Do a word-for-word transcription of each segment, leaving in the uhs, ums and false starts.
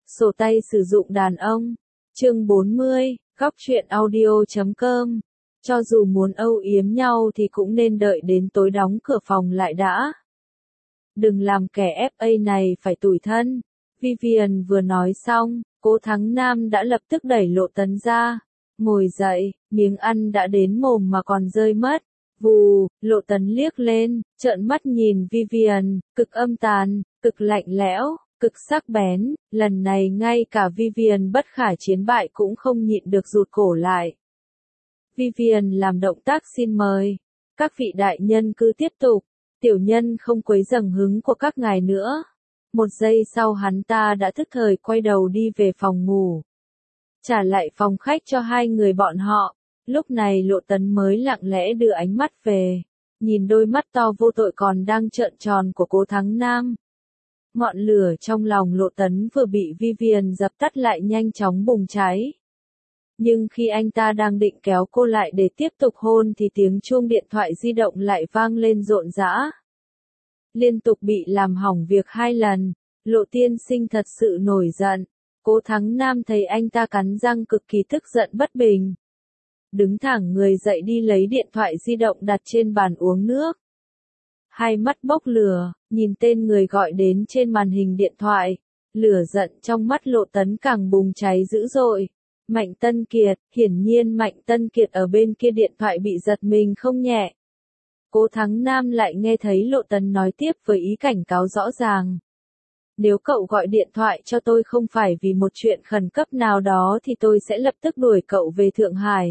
Sổ tay sử dụng đàn ông. Chương bốn mươi, góc truyện audio chấm com. Cho dù muốn âu yếm nhau thì cũng nên đợi đến tối đóng cửa phòng lại đã. Đừng làm kẻ ép a này phải tủi thân. Vivian vừa nói xong, Cố Thắng Nam đã lập tức đẩy Lộ Tấn ra. Ngồi dậy, miếng ăn đã đến mồm mà còn rơi mất. Vù, Lộ Tấn liếc lên, trợn mắt nhìn Vivian, cực âm tàn, cực lạnh lẽo, cực sắc bén, lần này ngay cả Vivian bất khả chiến bại cũng không nhịn được rụt cổ lại. Vivian làm động tác xin mời. Các vị đại nhân cứ tiếp tục, tiểu nhân không quấy rầy hứng của các ngài nữa. Một giây sau hắn ta đã thức thời quay đầu đi về phòng ngủ. Trả lại phòng khách cho hai người bọn họ. Lúc này Lộ Tấn mới lặng lẽ đưa ánh mắt về, nhìn đôi mắt to vô tội còn đang trợn tròn của Cố Thắng Nam. Ngọn lửa trong lòng Lộ Tấn vừa bị Vivian dập tắt lại nhanh chóng bùng cháy. Nhưng khi anh ta đang định kéo cô lại để tiếp tục hôn thì tiếng chuông điện thoại di động lại vang lên rộn rã. Liên tục bị làm hỏng việc hai lần, Lộ tiên sinh thật sự nổi giận. Cố Thắng Nam thấy anh ta cắn răng cực kỳ tức giận bất bình. Đứng thẳng người dậy đi lấy điện thoại di động đặt trên bàn uống nước. Hai mắt bốc lửa, nhìn tên người gọi đến trên màn hình điện thoại. Lửa giận trong mắt Lộ Tấn càng bùng cháy dữ dội. Mạnh Tân Kiệt, hiển nhiên Mạnh Tân Kiệt ở bên kia điện thoại bị giật mình không nhẹ. Cố Thắng Nam lại nghe thấy Lộ Tấn nói tiếp với ý cảnh cáo rõ ràng. Nếu cậu gọi điện thoại cho tôi không phải vì một chuyện khẩn cấp nào đó thì tôi sẽ lập tức đuổi cậu về Thượng Hải.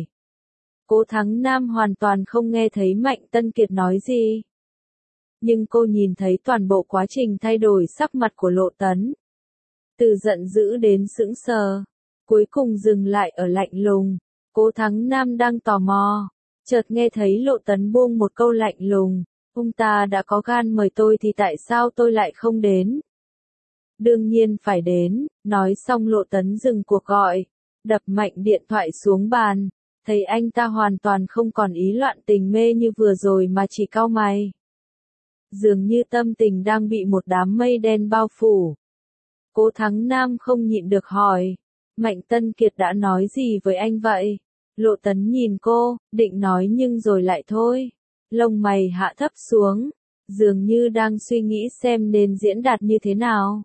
Cố Thắng Nam hoàn toàn không nghe thấy Mạnh Tân Kiệt nói gì. Nhưng cô nhìn thấy toàn bộ quá trình thay đổi sắc mặt của Lộ Tấn. Từ giận dữ đến sững sờ. Cuối cùng dừng lại ở lạnh lùng. Cố Thắng Nam đang tò mò. Chợt nghe thấy Lộ Tấn buông một câu lạnh lùng. Ông ta đã có gan mời tôi thì tại sao tôi lại không đến? Đương nhiên phải đến. Nói xong Lộ Tấn dừng cuộc gọi. Đập mạnh điện thoại xuống bàn. Thấy anh ta hoàn toàn không còn ý loạn tình mê như vừa rồi mà chỉ cau mày. Dường như tâm tình đang bị một đám mây đen bao phủ. Cố Thắng Nam không nhịn được hỏi. Mạnh Tân Kiệt đã nói gì với anh vậy? Lộ Tấn nhìn cô, định nói nhưng rồi lại thôi. Lông mày hạ thấp xuống. Dường như đang suy nghĩ xem nên diễn đạt như thế nào.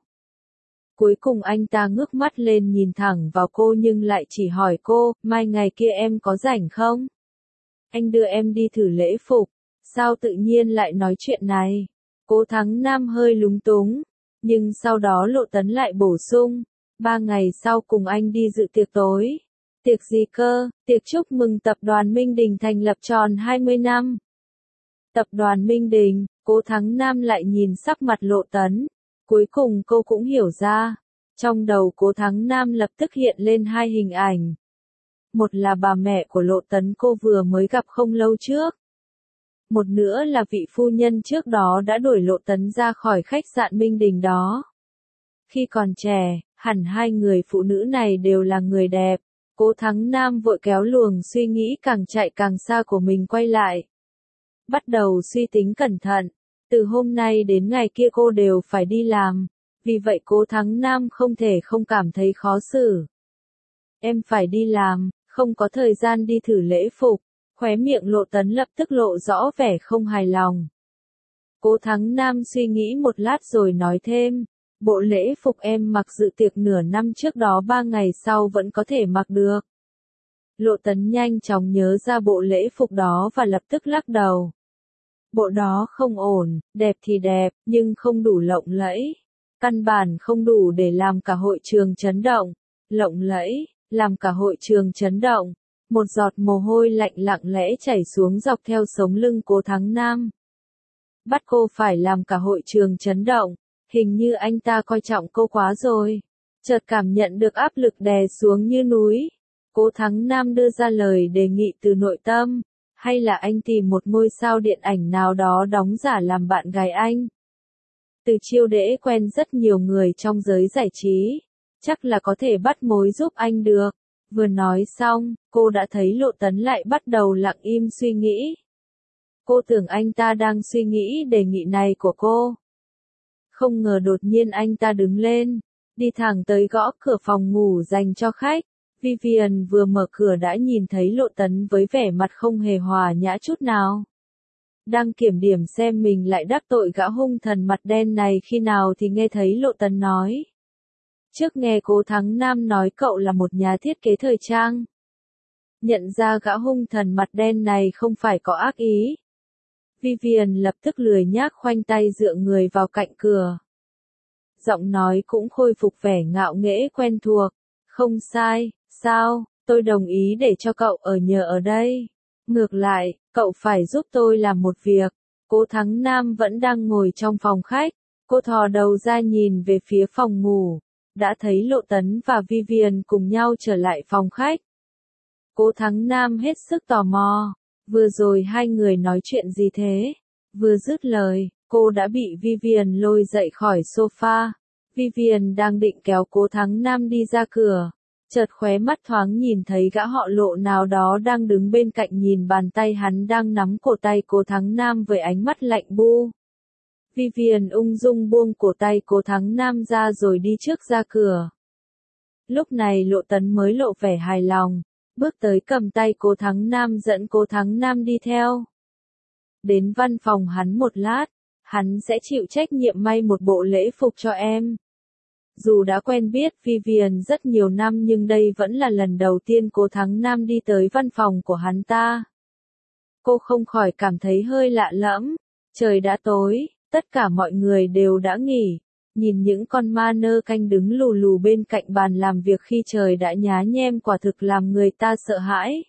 Cuối cùng anh ta ngước mắt lên nhìn thẳng vào cô nhưng lại chỉ hỏi cô, mai ngày kia em có rảnh không? Anh đưa em đi thử lễ phục. Sao tự nhiên lại nói chuyện này? Cố Thắng Nam hơi lúng túng. Nhưng sau đó Lộ Tấn lại bổ sung. Ba ngày sau cùng anh đi dự tiệc tối. Tiệc gì cơ? Tiệc chúc mừng tập đoàn Minh Đình thành lập tròn hai mươi năm. Tập đoàn Minh Đình, Cố Thắng Nam lại nhìn sắc mặt Lộ Tấn. Cuối cùng cô cũng hiểu ra. Trong đầu Cố Thắng Nam lập tức hiện lên hai hình ảnh. Một là bà mẹ của Lộ Tấn cô vừa mới gặp không lâu trước. Một nữa là vị phu nhân trước đó đã đuổi Lộ Tấn ra khỏi khách sạn Minh Đình đó. Khi còn trẻ, hẳn hai người phụ nữ này đều là người đẹp. Cố Thắng Nam vội kéo luồng suy nghĩ càng chạy càng xa của mình quay lại. Bắt đầu suy tính cẩn thận. Từ hôm nay đến ngày kia cô đều phải đi làm. Vì vậy Cố Thắng Nam không thể không cảm thấy khó xử. Em phải đi làm, không có thời gian đi thử lễ phục. Khóe miệng Lộ Tấn lập tức lộ rõ vẻ không hài lòng. Cố Thắng Nam suy nghĩ một lát rồi nói thêm. Bộ lễ phục em mặc dự tiệc nửa năm trước đó ba ngày sau vẫn có thể mặc được. Lộ Tấn nhanh chóng nhớ ra bộ lễ phục đó và lập tức lắc đầu. Bộ đó không ổn, đẹp thì đẹp, nhưng không đủ lộng lẫy. Căn bản không đủ để làm cả hội trường chấn động. Lộng lẫy, làm cả hội trường chấn động. Một giọt mồ hôi lạnh lặng lẽ chảy xuống dọc theo sống lưng Cố Thắng Nam. Bắt cô phải làm cả hội trường chấn động. Hình như anh ta coi trọng cô quá rồi. Chợt cảm nhận được áp lực đè xuống như núi. Cố Thắng Nam đưa ra lời đề nghị từ nội tâm. Hay là anh tìm một ngôi sao điện ảnh nào đó đóng giả làm bạn gái anh. Từ chiêu đễ quen rất nhiều người trong giới giải trí. Chắc là có thể bắt mối giúp anh được. Vừa nói xong, cô đã thấy Lộ Tấn lại bắt đầu lặng im suy nghĩ. Cô tưởng anh ta đang suy nghĩ đề nghị này của cô. Không ngờ đột nhiên anh ta đứng lên, đi thẳng tới gõ cửa phòng ngủ dành cho khách. Vivian vừa mở cửa đã nhìn thấy Lộ Tấn với vẻ mặt không hề hòa nhã chút nào. Đang kiểm điểm xem mình lại đắc tội gã hung thần mặt đen này khi nào thì nghe thấy Lộ Tấn nói. Trước nghe Cố Thắng Nam nói cậu là một nhà thiết kế thời trang. Nhận ra gã hung thần mặt đen này không phải có ác ý. Vivian lập tức lười nhác khoanh tay dựa người vào cạnh cửa. Giọng nói cũng khôi phục vẻ ngạo nghễ quen thuộc. Không sai, sao, tôi đồng ý để cho cậu ở nhờ ở đây. Ngược lại, cậu phải giúp tôi làm một việc. Cố Thắng Nam vẫn đang ngồi trong phòng khách. Cô thò đầu ra nhìn về phía phòng ngủ. Đã thấy Lộ Tấn và Vivian cùng nhau trở lại phòng khách. Cố Thắng Nam hết sức tò mò. Vừa rồi hai người nói chuyện gì thế? Vừa dứt lời, cô đã bị Vivian lôi dậy khỏi sofa. Vivian đang định kéo Cố Thắng Nam đi ra cửa. Chợt khóe mắt thoáng nhìn thấy gã họ Lộ nào đó đang đứng bên cạnh nhìn bàn tay hắn đang nắm cổ tay Cố Thắng Nam với ánh mắt lạnh bu. Vivian ung dung buông cổ tay Cố Thắng Nam ra rồi đi trước ra cửa. Lúc này Lộ Tấn mới lộ vẻ hài lòng, bước tới cầm tay Cố Thắng Nam dẫn Cố Thắng Nam đi theo. Đến văn phòng hắn một lát, hắn sẽ chịu trách nhiệm may một bộ lễ phục cho em. Dù đã quen biết Vivian rất nhiều năm nhưng đây vẫn là lần đầu tiên Cố Thắng Nam đi tới văn phòng của hắn ta. Cô không khỏi cảm thấy hơi lạ lẫm. Trời đã tối, tất cả mọi người đều đã nghỉ. Nhìn những con ma nơ canh đứng lù lù bên cạnh bàn làm việc khi trời đã nhá nhem quả thực làm người ta sợ hãi.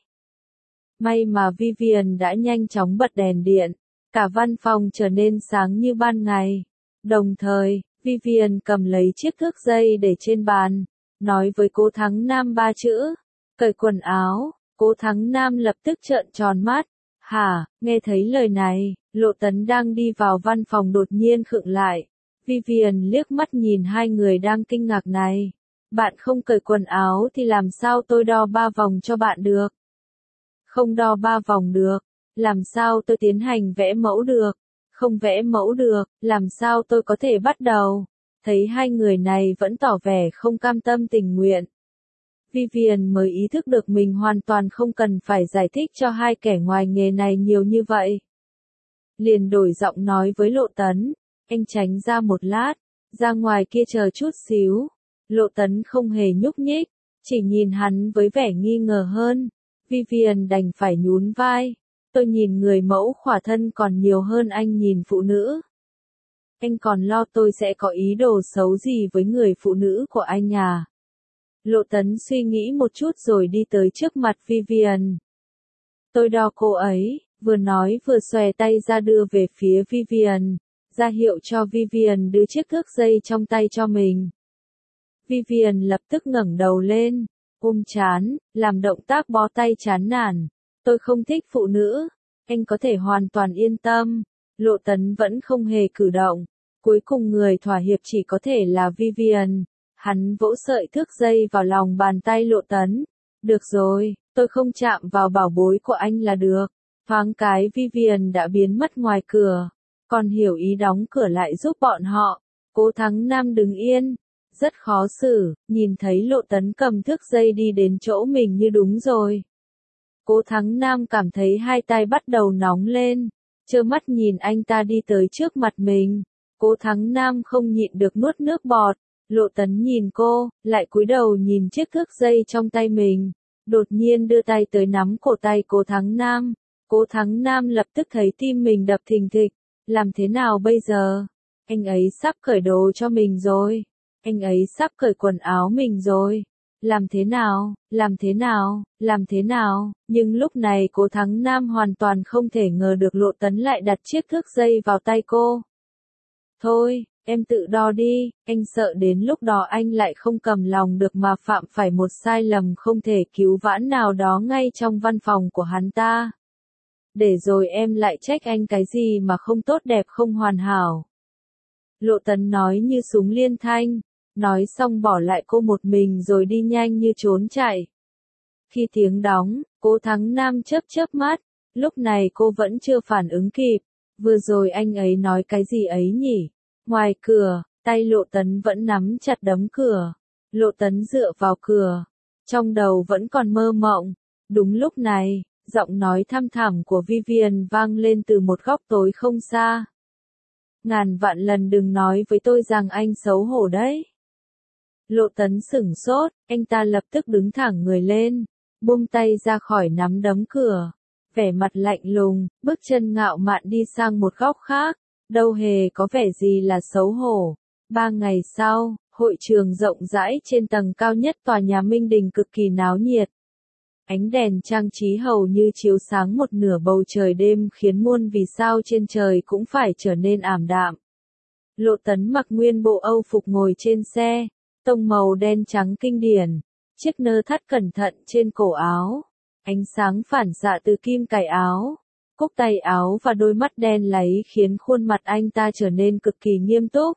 May mà Vivian đã nhanh chóng bật đèn điện. Cả văn phòng trở nên sáng như ban ngày. Đồng thời, Vivian cầm lấy chiếc thước dây để trên bàn, nói với Cố Thắng Nam ba chữ, cởi quần áo. Cố Thắng Nam lập tức trợn tròn mắt. Hả, nghe thấy lời này, Lộ Tấn đang đi vào văn phòng đột nhiên khựng lại. Vivian liếc mắt nhìn hai người đang kinh ngạc này. Bạn không cởi quần áo thì làm sao tôi đo ba vòng cho bạn được? Không đo ba vòng được, làm sao tôi tiến hành vẽ mẫu được? Không vẽ mẫu được, làm sao tôi có thể bắt đầu? Thấy hai người này vẫn tỏ vẻ không cam tâm tình nguyện. Vivian mới ý thức được mình hoàn toàn không cần phải giải thích cho hai kẻ ngoài nghề này nhiều như vậy. Liền đổi giọng nói với Lộ Tấn, anh tránh ra một lát, ra ngoài kia chờ chút xíu. Lộ Tấn không hề nhúc nhích, chỉ nhìn hắn với vẻ nghi ngờ hơn. Vivian đành phải nhún vai. Tôi nhìn người mẫu khỏa thân còn nhiều hơn anh nhìn phụ nữ. Anh còn lo tôi sẽ có ý đồ xấu gì với người phụ nữ của anh à? Lộ Tấn suy nghĩ một chút rồi đi tới trước mặt Vivian. Tôi đo cô ấy, vừa nói vừa xòe tay ra đưa về phía Vivian, ra hiệu cho Vivian đưa chiếc thước dây trong tay cho mình. Vivian lập tức ngẩng đầu lên, ôm trán, làm động tác bó tay chán nản. Tôi không thích phụ nữ, anh có thể hoàn toàn yên tâm. Lộ Tấn vẫn không hề cử động. Cuối cùng người thỏa hiệp chỉ có thể là Vivian. Hắn vỗ sợi thước dây vào lòng bàn tay Lộ Tấn. Được rồi, tôi không chạm vào bảo bối của anh là được. Thoáng cái Vivian đã biến mất ngoài cửa. Còn hiểu ý đóng cửa lại giúp bọn họ. Cố Thắng Nam đứng yên. Rất khó xử, nhìn thấy Lộ Tấn cầm thước dây đi đến chỗ mình như đúng rồi. Cố Thắng Nam cảm thấy hai tay bắt đầu nóng lên, trơ mắt nhìn anh ta đi tới trước mặt mình. Cố Thắng Nam không nhịn được nuốt nước bọt. Lộ Tấn nhìn cô, lại cúi đầu nhìn chiếc thước dây trong tay mình. Đột nhiên đưa tay tới nắm cổ tay Cố Thắng Nam. Cố Thắng Nam lập tức thấy tim mình đập thình thịch. Làm thế nào bây giờ? Anh ấy sắp cởi đồ cho mình rồi. Anh ấy sắp cởi quần áo mình rồi. Làm thế nào, làm thế nào, làm thế nào, nhưng lúc này Cố Thắng Nam hoàn toàn không thể ngờ được Lộ Tấn lại đặt chiếc thước dây vào tay cô. Thôi, em tự đo đi, anh sợ đến lúc đó anh lại không cầm lòng được mà phạm phải một sai lầm không thể cứu vãn nào đó ngay trong văn phòng của hắn ta. Để rồi em lại trách anh cái gì mà không tốt đẹp không hoàn hảo. Lộ Tấn nói như súng liên thanh. Nói xong bỏ lại cô một mình rồi đi nhanh như trốn chạy. Khi tiếng đóng, Cố Thắng Nam chớp chớp mắt. Lúc này cô vẫn chưa phản ứng kịp. Vừa rồi anh ấy nói cái gì ấy nhỉ? Ngoài cửa, Tay Lộ Tấn vẫn nắm chặt đấm cửa. Lộ Tấn dựa vào cửa. Trong đầu vẫn còn mơ mộng. Đúng lúc này, giọng nói thăm thẳm của Vivian vang lên từ một góc tối không xa. Ngàn vạn lần đừng nói với tôi rằng anh xấu hổ đấy. Lộ Tấn sửng sốt, anh ta lập tức đứng thẳng người lên, buông tay ra khỏi nắm đấm cửa. Vẻ mặt lạnh lùng, bước chân ngạo mạn đi sang một góc khác, đâu hề có vẻ gì là xấu hổ. Ba ngày sau, hội trường rộng rãi trên tầng cao nhất tòa nhà Minh Đình cực kỳ náo nhiệt. Ánh đèn trang trí hầu như chiếu sáng một nửa bầu trời đêm khiến muôn vì sao trên trời cũng phải trở nên ảm đạm. Lộ Tấn mặc nguyên bộ Âu phục ngồi trên xe, tông màu đen trắng kinh điển, chiếc nơ thắt cẩn thận trên cổ áo, ánh sáng phản xạ từ kim cài áo, cúc tay áo và đôi mắt đen láy khiến khuôn mặt anh ta trở nên cực kỳ nghiêm túc.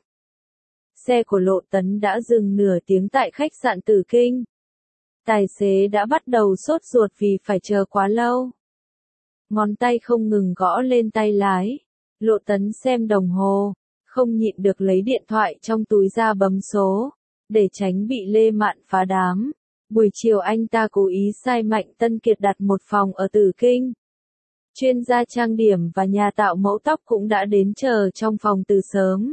Xe của Lộ Tấn đã dừng nửa tiếng tại khách sạn Tử Kinh. Tài xế đã bắt đầu sốt ruột vì phải chờ quá lâu. Ngón tay không ngừng gõ lên tay lái. Lộ Tấn xem đồng hồ, không nhịn được lấy điện thoại trong túi ra bấm số, để tránh bị Lê Mạn phá đám. Buổi chiều anh ta cố ý sai Mạnh Tân Kiệt đặt một phòng ở Tử Kinh. Chuyên gia trang điểm và nhà tạo mẫu tóc cũng đã đến chờ trong phòng từ sớm.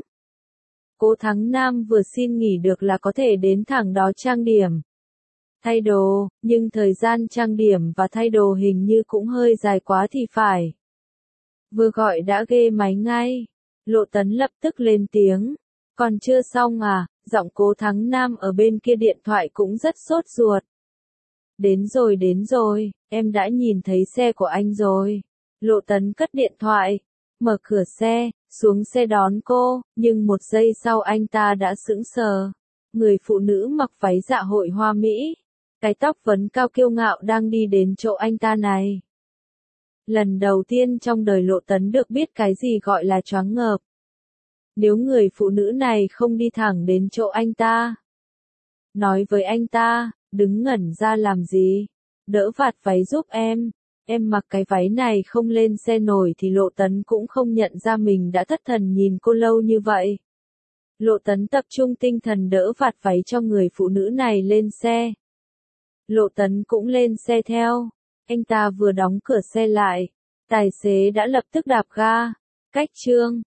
Cố Thắng Nam vừa xin nghỉ được là có thể đến thẳng đó trang điểm. Thay đồ, nhưng thời gian trang điểm và thay đồ hình như cũng hơi dài quá thì phải. Vừa gọi đã ghê máy ngay. Lộ Tấn lập tức lên tiếng. Còn chưa xong à, giọng Cố Thắng Nam ở bên kia điện thoại cũng rất sốt ruột. Đến rồi đến rồi, em đã nhìn thấy xe của anh rồi. Lộ Tấn cất điện thoại, mở cửa xe, xuống xe đón cô, nhưng một giây sau anh ta đã sững sờ. Người phụ nữ mặc váy dạ hội hoa mỹ, cái tóc vấn cao kiêu ngạo đang đi đến chỗ anh ta này. Lần đầu tiên trong đời Lộ Tấn được biết cái gì gọi là choáng ngợp. Nếu người phụ nữ này không đi thẳng đến chỗ anh ta, nói với anh ta, đứng ngẩn ra làm gì, đỡ vạt váy giúp em, em mặc cái váy này không lên xe nổi thì Lộ Tấn cũng không nhận ra mình đã thất thần nhìn cô lâu như vậy. Lộ Tấn tập trung tinh thần đỡ vạt váy cho người phụ nữ này lên xe. Lộ Tấn cũng lên xe theo. Anh ta vừa đóng cửa xe lại, tài xế đã lập tức đạp ga. Cách chương